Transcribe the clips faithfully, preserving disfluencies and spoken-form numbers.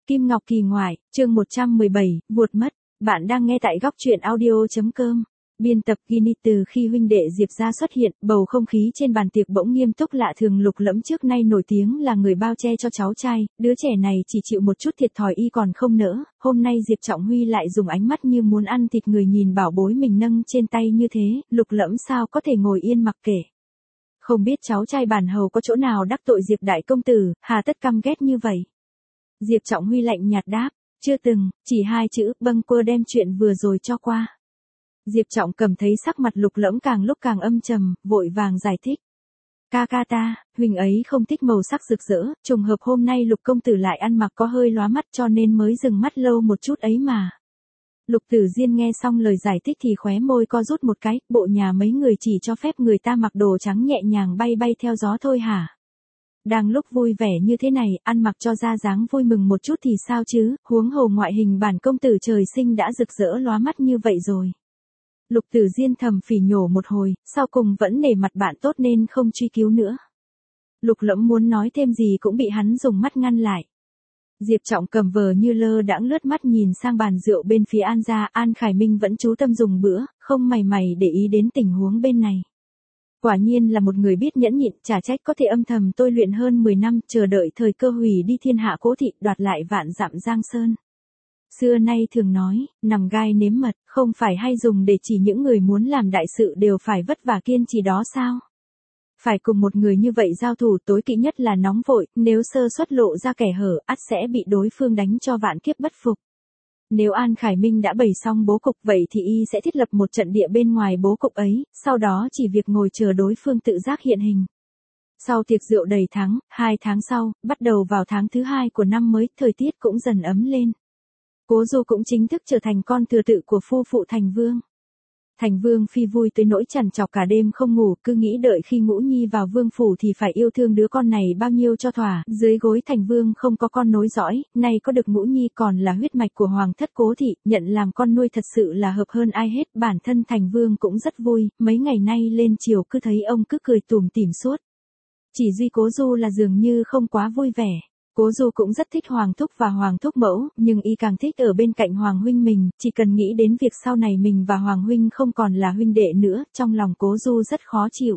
Kim Ngọc Kỳ ngoại, chương một trăm mười bảy, vuột mất. Bạn đang nghe tại góc truyện audio.com. Biên tập Guinness. Từ khi huynh đệ Diệp gia xuất hiện, bầu không khí trên bàn tiệc bỗng nghiêm túc lạ thường. Lục Lẫm trước nay nổi tiếng là người bao che cho cháu trai, đứa trẻ này chỉ chịu một chút thiệt thòi y còn không nỡ, hôm nay Diệp Trọng Huy lại dùng ánh mắt như muốn ăn thịt người nhìn bảo bối mình nâng trên tay như thế, Lục Lẫm sao có thể ngồi yên mặc kệ. Không biết cháu trai bản hầu có chỗ nào đắc tội Diệp đại công tử, hà tất căm ghét như vậy. Diệp Trọng Huy lạnh nhạt đáp, chưa từng, chỉ hai chữ, bâng quơ đem chuyện vừa rồi cho qua. Diệp Trọng cầm thấy sắc mặt Lục Lẫm càng lúc càng âm trầm, vội vàng giải thích. Ca ca ta, huynh ấy không thích màu sắc rực rỡ, trùng hợp hôm nay Lục công tử lại ăn mặc có hơi lóa mắt cho nên mới dừng mắt lâu một chút ấy mà. Lục Tử Diên nghe xong lời giải thích thì khóe môi co rút một cái, bộ nhà mấy người chỉ cho phép người ta mặc đồ trắng nhẹ nhàng bay bay theo gió thôi hả? Đang lúc vui vẻ như thế này, ăn mặc cho ra dáng vui mừng một chút thì sao chứ, huống hồ ngoại hình bản công tử trời sinh đã rực rỡ lóa mắt như vậy rồi. Lục Tử Diên thầm phỉ nhổ một hồi, sau cùng vẫn nể mặt bạn tốt nên không truy cứu nữa. Lục Lẫm muốn nói thêm gì cũng bị hắn dùng mắt ngăn lại. Diệp Trọng cầm vờ như lơ đãng lướt mắt nhìn sang bàn rượu bên phía An gia, An Khải Minh vẫn chú tâm dùng bữa, không mảy mày để ý đến tình huống bên này. Quả nhiên là một người biết nhẫn nhịn, chả trách có thể âm thầm tôi luyện hơn mười năm, chờ đợi thời cơ hủy đi thiên hạ Cố thị, đoạt lại vạn dặm Giang Sơn. Xưa nay thường nói, nằm gai nếm mật, không phải hay dùng để chỉ những người muốn làm đại sự đều phải vất vả kiên trì đó sao? Phải cùng một người như vậy giao thủ tối kỵ nhất là nóng vội, nếu sơ suất lộ ra kẻ hở, ắt sẽ bị đối phương đánh cho vạn kiếp bất phục. Nếu An Khải Minh đã bày xong bố cục vậy thì y sẽ thiết lập một trận địa bên ngoài bố cục ấy, sau đó chỉ việc ngồi chờ đối phương tự giác hiện hình. Sau tiệc rượu đầy tháng, hai tháng sau, bắt đầu vào tháng thứ hai của năm mới, thời tiết cũng dần ấm lên. Cố Du cũng chính thức trở thành con thừa tự của phu phụ Thành Vương. Thành Vương phi vui tới nỗi trằn trọc cả đêm không ngủ, cứ nghĩ đợi khi Ngũ Nhi vào vương phủ thì phải yêu thương đứa con này bao nhiêu cho thỏa. Dưới gối Thành Vương không có con nối dõi, nay có được Ngũ Nhi còn là huyết mạch của hoàng thất Cố thị, nhận làm con nuôi thật sự là hợp hơn ai hết. Bản thân Thành Vương cũng rất vui, mấy ngày nay lên chiều cứ thấy ông cứ cười tủm tỉm suốt. Chỉ duy Cố Du là dường như không quá vui vẻ. Cố Du cũng rất thích Hoàng thúc và Hoàng thúc mẫu, nhưng y càng thích ở bên cạnh Hoàng huynh mình, chỉ cần nghĩ đến việc sau này mình và Hoàng huynh không còn là huynh đệ nữa, trong lòng Cố Du rất khó chịu.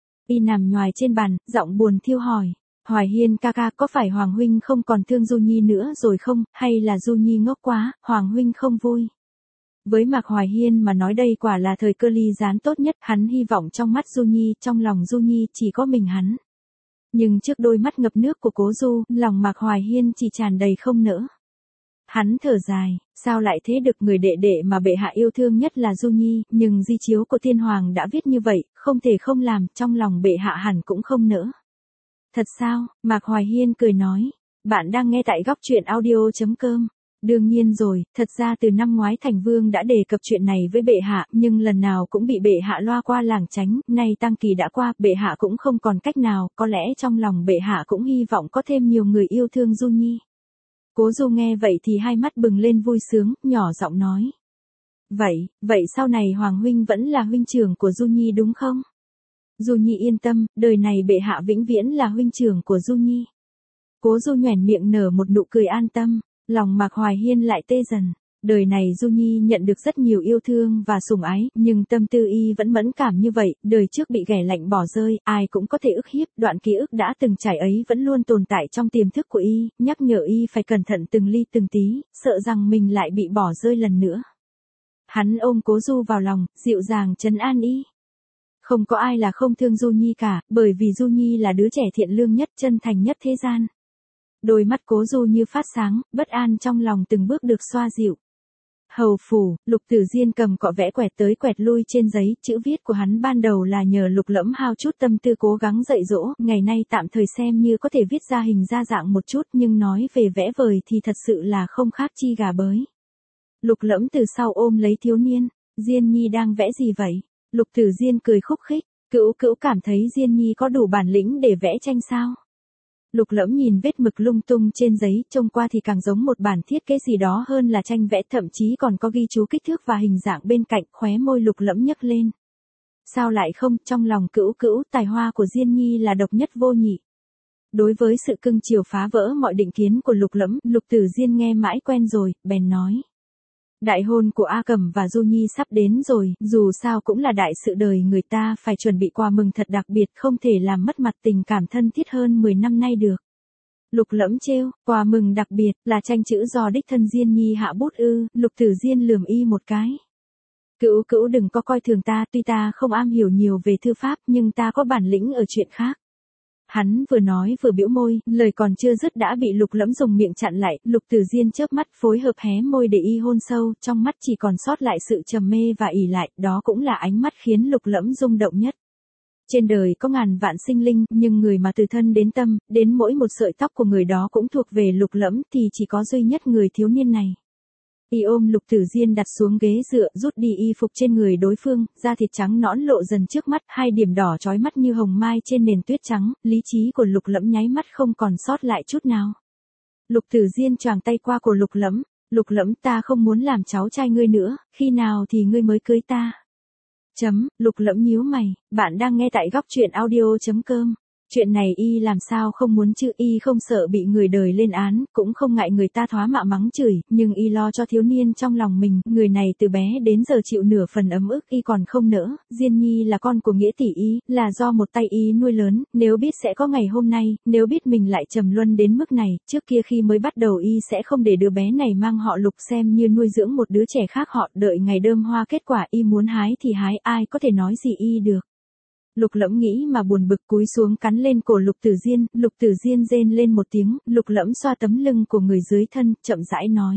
Y nằm nhoài trên bàn, giọng buồn thiêu hỏi, Hoài Hiên ca ca, có phải Hoàng huynh không còn thương Du Nhi nữa rồi không, hay là Du Nhi ngốc quá, Hoàng huynh không vui? Với Mạc Hoài Hiên mà nói đây quả là thời cơ ly gián tốt nhất, hắn hy vọng trong mắt Du Nhi, trong lòng Du Nhi chỉ có mình hắn. Nhưng trước đôi mắt ngập nước của Cố Du, lòng Mạc Hoài Hiên chỉ tràn đầy không nỡ. Hắn thở dài, sao lại thế được, người đệ đệ mà bệ hạ yêu thương nhất là Du Nhi, nhưng di chiếu của Thiên Hoàng đã viết như vậy, không thể không làm, trong lòng bệ hạ hẳn cũng không nỡ. Thật sao? Mạc Hoài Hiên cười nói, bạn đang nghe tại góc truyện audio.com. Đương nhiên rồi, thật ra từ năm ngoái Thành Vương đã đề cập chuyện này với bệ hạ, nhưng lần nào cũng bị bệ hạ loa qua lảng tránh, nay tang kỳ đã qua, bệ hạ cũng không còn cách nào, có lẽ trong lòng bệ hạ cũng hy vọng có thêm nhiều người yêu thương Du Nhi. Cố Du nghe vậy thì hai mắt bừng lên vui sướng, nhỏ giọng nói. Vậy, vậy sau này Hoàng huynh vẫn là huynh trưởng của Du Nhi đúng không? Du Nhi yên tâm, đời này bệ hạ vĩnh viễn là huynh trưởng của Du Nhi. Cố Du nhoẻn miệng nở một nụ cười an tâm. Lòng Mạc Hoài Hiên lại tê dần, đời này Du Nhi nhận được rất nhiều yêu thương và sủng ái, nhưng tâm tư y vẫn mẫn cảm như vậy, đời trước bị ghẻ lạnh bỏ rơi, ai cũng có thể ức hiếp, đoạn ký ức đã từng trải ấy vẫn luôn tồn tại trong tiềm thức của y, nhắc nhở y phải cẩn thận từng ly từng tí, sợ rằng mình lại bị bỏ rơi lần nữa. Hắn ôm Cố Du vào lòng, dịu dàng trấn an y. Không có ai là không thương Du Nhi cả, bởi vì Du Nhi là đứa trẻ thiện lương nhất, chân thành nhất thế gian. Đôi mắt Cố Du như phát sáng, bất an trong lòng từng bước được xoa dịu. Hầu phủ, Lục Tử Diên cầm cọ vẽ quẹt tới quẹt lui trên giấy, chữ viết của hắn ban đầu là nhờ Lục Lẫm hao chút tâm tư cố gắng dạy dỗ, ngày nay tạm thời xem như có thể viết ra hình ra dạng một chút, nhưng nói về vẽ vời thì thật sự là không khác chi gà bới. Lục Lẫm từ sau ôm lấy thiếu niên, Diên Nhi đang vẽ gì vậy? Lục Tử Diên cười khúc khích, Cữu Cữu cảm thấy Diên Nhi có đủ bản lĩnh để vẽ tranh sao? Lục Lẫm nhìn vết mực lung tung trên giấy, trông qua thì càng giống một bản thiết kế gì đó hơn là tranh vẽ, thậm chí còn có ghi chú kích thước và hình dạng bên cạnh, khóe môi Lục Lẫm nhấc lên. Sao lại không, trong lòng Cữu Cữu, tài hoa của Diên Nhi là độc nhất vô nhị. Đối với sự cưng chiều phá vỡ mọi định kiến của Lục Lẫm, Lục Tử Diên nghe mãi quen rồi, bèn nói. Đại hôn của A Cẩm và Du Nhi sắp đến rồi, dù sao cũng là đại sự đời người ta, phải chuẩn bị quà mừng thật đặc biệt, không thể làm mất mặt tình cảm thân thiết hơn mười năm nay được. Lục Lẫm trêu, quà mừng đặc biệt, là tranh chữ do đích thân Diên Nhi hạ bút ư? Lục Tử Diên lườm y một cái. Cữu cữu đừng có coi thường ta, tuy ta không am hiểu nhiều về thư pháp, nhưng ta có bản lĩnh ở chuyện khác. Hắn vừa nói vừa bĩu môi, lời còn chưa dứt đã bị Lục Lẫm dùng miệng chặn lại. Lục Tử Diên chớp mắt phối hợp hé môi để y hôn sâu, trong mắt chỉ còn sót lại sự trầm mê và ỷ lại, đó cũng là ánh mắt khiến Lục Lẫm rung động nhất. Trên đời có ngàn vạn sinh linh, nhưng người mà từ thân đến tâm, đến mỗi một sợi tóc của người đó cũng thuộc về Lục Lẫm, thì chỉ có duy nhất người thiếu niên này. Y ôm Lục Tử Diên đặt xuống ghế dựa, rút đi y phục trên người đối phương, da thịt trắng nõn lộ dần trước mắt, hai điểm đỏ chói mắt như hồng mai trên nền tuyết trắng, lý trí của Lục Lẫm nháy mắt không còn sót lại chút nào. Lục Tử Diên choàng tay qua cổ Lục Lẫm, Lục Lẫm, ta không muốn làm cháu trai ngươi nữa, khi nào thì ngươi mới cưới ta? Chấm, Lục Lẫm nhíu mày, bạn đang nghe tại góc truyện audio chấm com. Chuyện này y làm sao không muốn chứ, y không sợ bị người đời lên án, cũng không ngại người ta thoá mạ mắng chửi, nhưng y lo cho thiếu niên trong lòng mình, người này từ bé đến giờ chịu nửa phần ấm ức y còn không nỡ. Diên Nhi là con của nghĩa tỷ y, là do một tay y nuôi lớn, nếu biết sẽ có ngày hôm nay, nếu biết mình lại trầm luân đến mức này, trước kia khi mới bắt đầu y sẽ không để đứa bé này mang họ Lục, xem như nuôi dưỡng một đứa trẻ khác họ, đợi ngày đơm hoa kết quả y muốn hái thì hái, ai có thể nói gì y được. Lục Lẫm nghĩ mà buồn bực cúi xuống cắn lên cổ Lục Tử Diên, Lục Tử Diên rên lên một tiếng, Lục Lẫm xoa tấm lưng của người dưới thân, chậm rãi nói.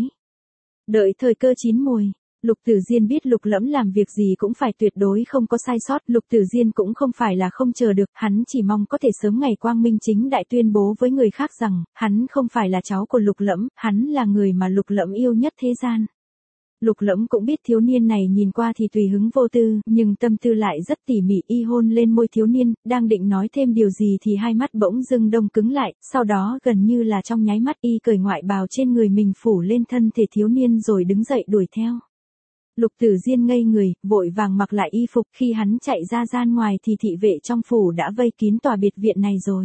Đợi thời cơ chín mùi. Lục Tử Diên biết Lục Lẫm làm việc gì cũng phải tuyệt đối không có sai sót, Lục Tử Diên cũng không phải là không chờ được, hắn chỉ mong có thể sớm ngày quang minh chính đại tuyên bố với người khác rằng, hắn không phải là cháu của Lục Lẫm, hắn là người mà Lục Lẫm yêu nhất thế gian. Lục Lẫm cũng biết thiếu niên này nhìn qua thì tùy hứng vô tư, nhưng tâm tư lại rất tỉ mỉ, y hôn lên môi thiếu niên, đang định nói thêm điều gì thì hai mắt bỗng dưng đông cứng lại, sau đó gần như là trong nháy mắt y cởi ngoại bào trên người mình phủ lên thân thể thiếu niên rồi đứng dậy đuổi theo. Lục Tử Diên ngây người, vội vàng mặc lại y phục, khi hắn chạy ra gian ngoài thì thị vệ trong phủ đã vây kín tòa biệt viện này rồi.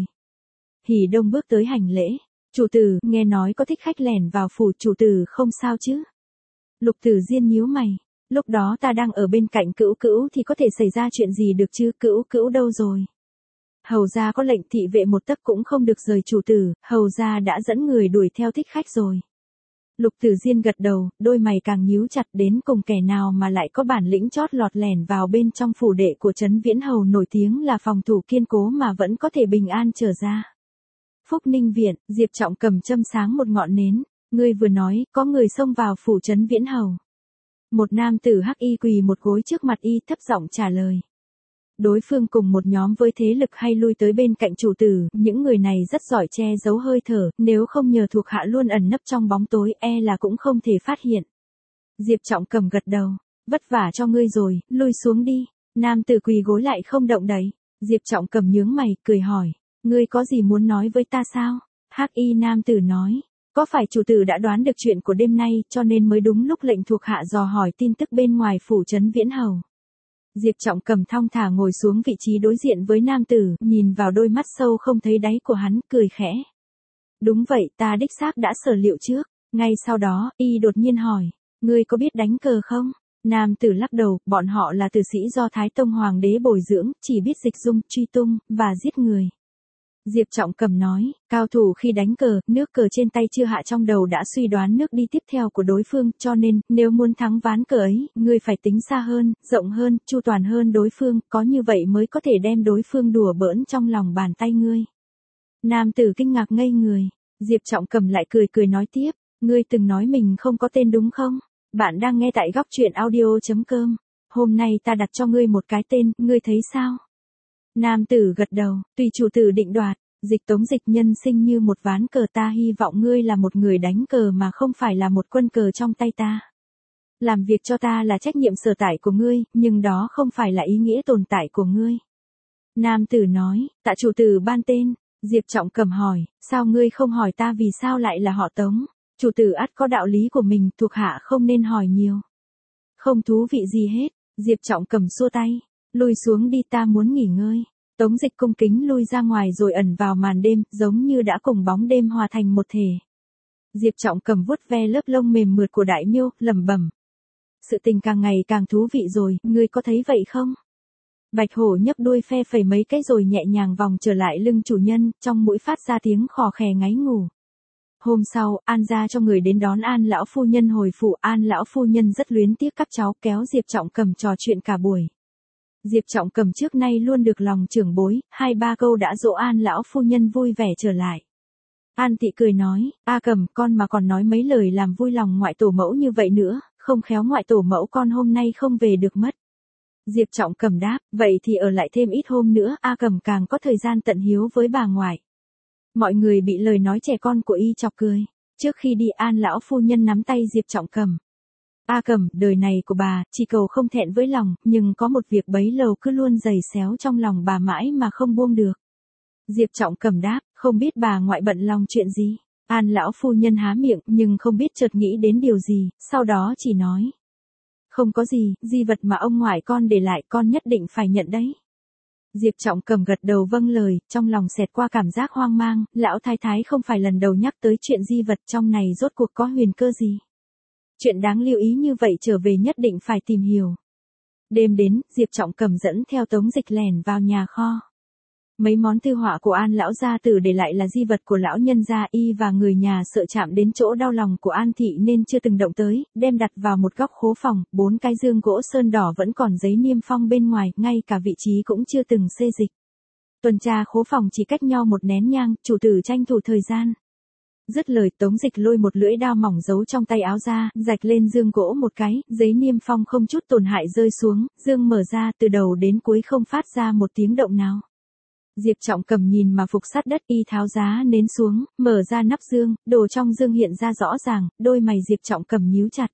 Hỉ Đông bước tới hành lễ, chủ tử, nghe nói có thích khách lẻn vào phủ, chủ tử không sao chứ? Lục Tử Diên nhíu mày, lúc đó ta đang ở bên cạnh Cữu Cữu thì có thể xảy ra chuyện gì được chứ, Cữu Cữu đâu rồi? Hầu gia có lệnh, thị vệ một tấc cũng không được rời, chủ tử, hầu gia đã dẫn người đuổi theo thích khách rồi. Lục Tử Diên gật đầu, đôi mày càng nhíu chặt, đến cùng kẻ nào mà lại có bản lĩnh chót lọt lẻn vào bên trong phủ đệ của Trấn Viễn Hầu nổi tiếng là phòng thủ kiên cố mà vẫn có thể bình an trở ra. Phúc Ninh Viện, Diệp Trọng cầm châm sáng một ngọn nến. Ngươi vừa nói, có người xông vào phủ Trấn Viễn Hầu. Một nam tử hắc y quỳ một gối trước mặt y, thấp giọng trả lời. Đối phương cùng một nhóm với thế lực hay lui tới bên cạnh chủ tử, những người này rất giỏi che giấu hơi thở, nếu không nhờ thuộc hạ luôn ẩn nấp trong bóng tối, e là cũng không thể phát hiện. Diệp Trọng cầm gật đầu, vất vả cho ngươi rồi, lui xuống đi. Nam tử quỳ gối lại không động đậy. Diệp Trọng cầm nhướng mày, cười hỏi, ngươi có gì muốn nói với ta sao? Hắc y nam tử nói. Có phải chủ tử đã đoán được chuyện của đêm nay, cho nên mới đúng lúc lệnh thuộc hạ dò hỏi tin tức bên ngoài phủ Trấn Viễn Hầu? Diệp Trọng cầm thong thả ngồi xuống vị trí đối diện với nam tử, nhìn vào đôi mắt sâu không thấy đáy của hắn, cười khẽ. Đúng vậy, ta đích xác đã sở liệu trước. Ngay sau đó, y đột nhiên hỏi, ngươi có biết đánh cờ không? Nam tử lắc đầu, bọn họ là tử sĩ do Thái Tông Hoàng đế bồi dưỡng, chỉ biết dịch dung, truy tung, và giết người. Diệp Trọng cầm nói, cao thủ khi đánh cờ, nước cờ trên tay chưa hạ trong đầu đã suy đoán nước đi tiếp theo của đối phương, cho nên, nếu muốn thắng ván cờ ấy, ngươi phải tính xa hơn, rộng hơn, chu toàn hơn đối phương, có như vậy mới có thể đem đối phương đùa bỡn trong lòng bàn tay ngươi. Nam tử kinh ngạc ngây người, Diệp Trọng cầm lại cười cười nói tiếp, ngươi từng nói mình không có tên đúng không? Bạn đang nghe tại góc truyện audio chấm com. Hôm nay ta đặt cho ngươi một cái tên, ngươi thấy sao? Nam tử gật đầu, tùy chủ tử định đoạt. Dịch Tống Dịch nhân sinh như một ván cờ, ta hy vọng ngươi là một người đánh cờ mà không phải là một quân cờ trong tay ta. Làm việc cho ta là trách nhiệm sở tại của ngươi, nhưng đó không phải là ý nghĩa tồn tại của ngươi. Nam tử nói, tạ chủ tử ban tên. Diệp Trọng cầm hỏi, sao ngươi không hỏi ta vì sao lại là họ Tống? Chủ tử ắt có đạo lý của mình, thuộc hạ không nên hỏi nhiều. Không thú vị gì hết. Diệp Trọng cầm xua tay, lùi xuống đi, ta muốn nghỉ ngơi. Tống Dịch cung kính lui ra ngoài rồi ẩn vào màn đêm, giống như đã cùng bóng đêm hòa thành một thể. Diệp Trọng Cầm vuốt ve lớp lông mềm mượt của Đại Miêu, lẩm bẩm. Sự tình càng ngày càng thú vị rồi, ngươi có thấy vậy không? Bạch hổ nhấp đuôi phe phẩy mấy cái rồi nhẹ nhàng vòng trở lại lưng chủ nhân, trong mũi phát ra tiếng khò khè ngáy ngủ. Hôm sau, An gia cho người đến đón An lão phu nhân hồi phủ. An lão phu nhân rất luyến tiếc các cháu, kéo Diệp Trọng Cầm trò chuyện cả buổi. Diệp Trọng Cầm trước nay luôn được lòng trưởng bối, hai ba câu đã dỗ An lão phu nhân vui vẻ trở lại. An Tị cười nói, A Cầm, con mà còn nói mấy lời làm vui lòng ngoại tổ mẫu như vậy nữa, không khéo ngoại tổ mẫu con hôm nay không về được mất. Diệp Trọng Cầm đáp, vậy thì ở lại thêm ít hôm nữa, A Cầm càng có thời gian tận hiếu với bà ngoại. Mọi người bị lời nói trẻ con của y chọc cười. Trước khi đi, An lão phu nhân nắm tay Diệp Trọng Cầm. A Cầm, đời này của bà, chỉ cầu không thẹn với lòng, nhưng có một việc bấy lâu cứ luôn dày xéo trong lòng bà mãi mà không buông được. Diệp Trọng Cầm đáp, không biết bà ngoại bận lòng chuyện gì. An lão phu nhân há miệng, nhưng không biết chợt nghĩ đến điều gì, sau đó chỉ nói. Không có gì, di vật mà ông ngoại con để lại con nhất định phải nhận đấy. Diệp Trọng Cầm gật đầu vâng lời, trong lòng xẹt qua cảm giác hoang mang, lão thái thái không phải lần đầu nhắc tới chuyện di vật trong này rốt cuộc có huyền cơ gì. Chuyện đáng lưu ý như vậy trở về nhất định phải tìm hiểu. Đêm đến, Diệp Trọng Cầm dẫn theo Tống Dịch lẻn vào nhà kho. Mấy món thư họa của An lão gia tử để lại là di vật của lão nhân gia, y và người nhà sợ chạm đến chỗ đau lòng của An thị nên chưa từng động tới, đem đặt vào một góc khố phòng, bốn cái dương gỗ sơn đỏ vẫn còn giấy niêm phong bên ngoài, ngay cả vị trí cũng chưa từng xê dịch. Tuần tra khố phòng chỉ cách nhau một nén nhang, chủ tử tranh thủ thời gian. Dứt lời, Tống Dịch lôi một lưỡi dao mỏng giấu trong tay áo ra, rạch lên dương gỗ một cái, giấy niêm phong không chút tổn hại rơi xuống, dương mở ra, từ đầu đến cuối không phát ra một tiếng động nào. Diệp Trọng Cầm nhìn mà phục sát đất, y tháo giá nến xuống, mở ra nắp dương, đồ trong dương hiện ra rõ ràng, đôi mày Diệp Trọng Cầm nhíu chặt.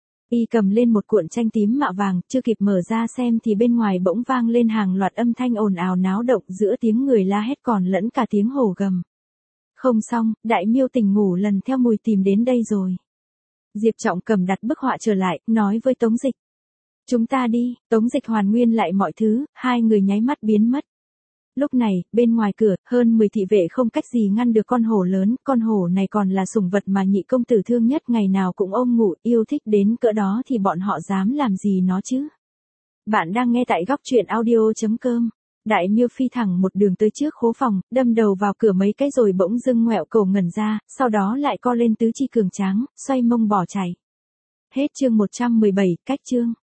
Y cầm lên một cuộn tranh tím mạ vàng, chưa kịp mở ra xem thì bên ngoài bỗng vang lên hàng loạt âm thanh ồn ào náo động, giữa tiếng người la hét còn lẫn cả tiếng hổ gầm. Không xong, Đại Miêu tỉnh ngủ lần theo mùi tìm đến đây rồi. Diệp Trọng Cầm đặt bức họa trở lại, nói với Tống Dịch. Chúng ta đi. Tống Dịch hoàn nguyên lại mọi thứ, hai người nháy mắt biến mất. Lúc này, bên ngoài cửa, hơn mười thị vệ không cách gì ngăn được con hổ lớn, con hổ này còn là sủng vật mà nhị công tử thương nhất, ngày nào cũng ôm ngủ, yêu thích đến cỡ đó thì bọn họ dám làm gì nó chứ. Bạn đang nghe tại góc truyện audio chấm com. Đại Miêu phi thẳng một đường tới trước khố phòng, đâm đầu vào cửa mấy cái rồi bỗng dưng ngoẹo cổ ngẩn ra, sau đó lại co lên tứ chi cường tráng, xoay mông bỏ chạy. Hết chương một trăm mười bảy, cách chương.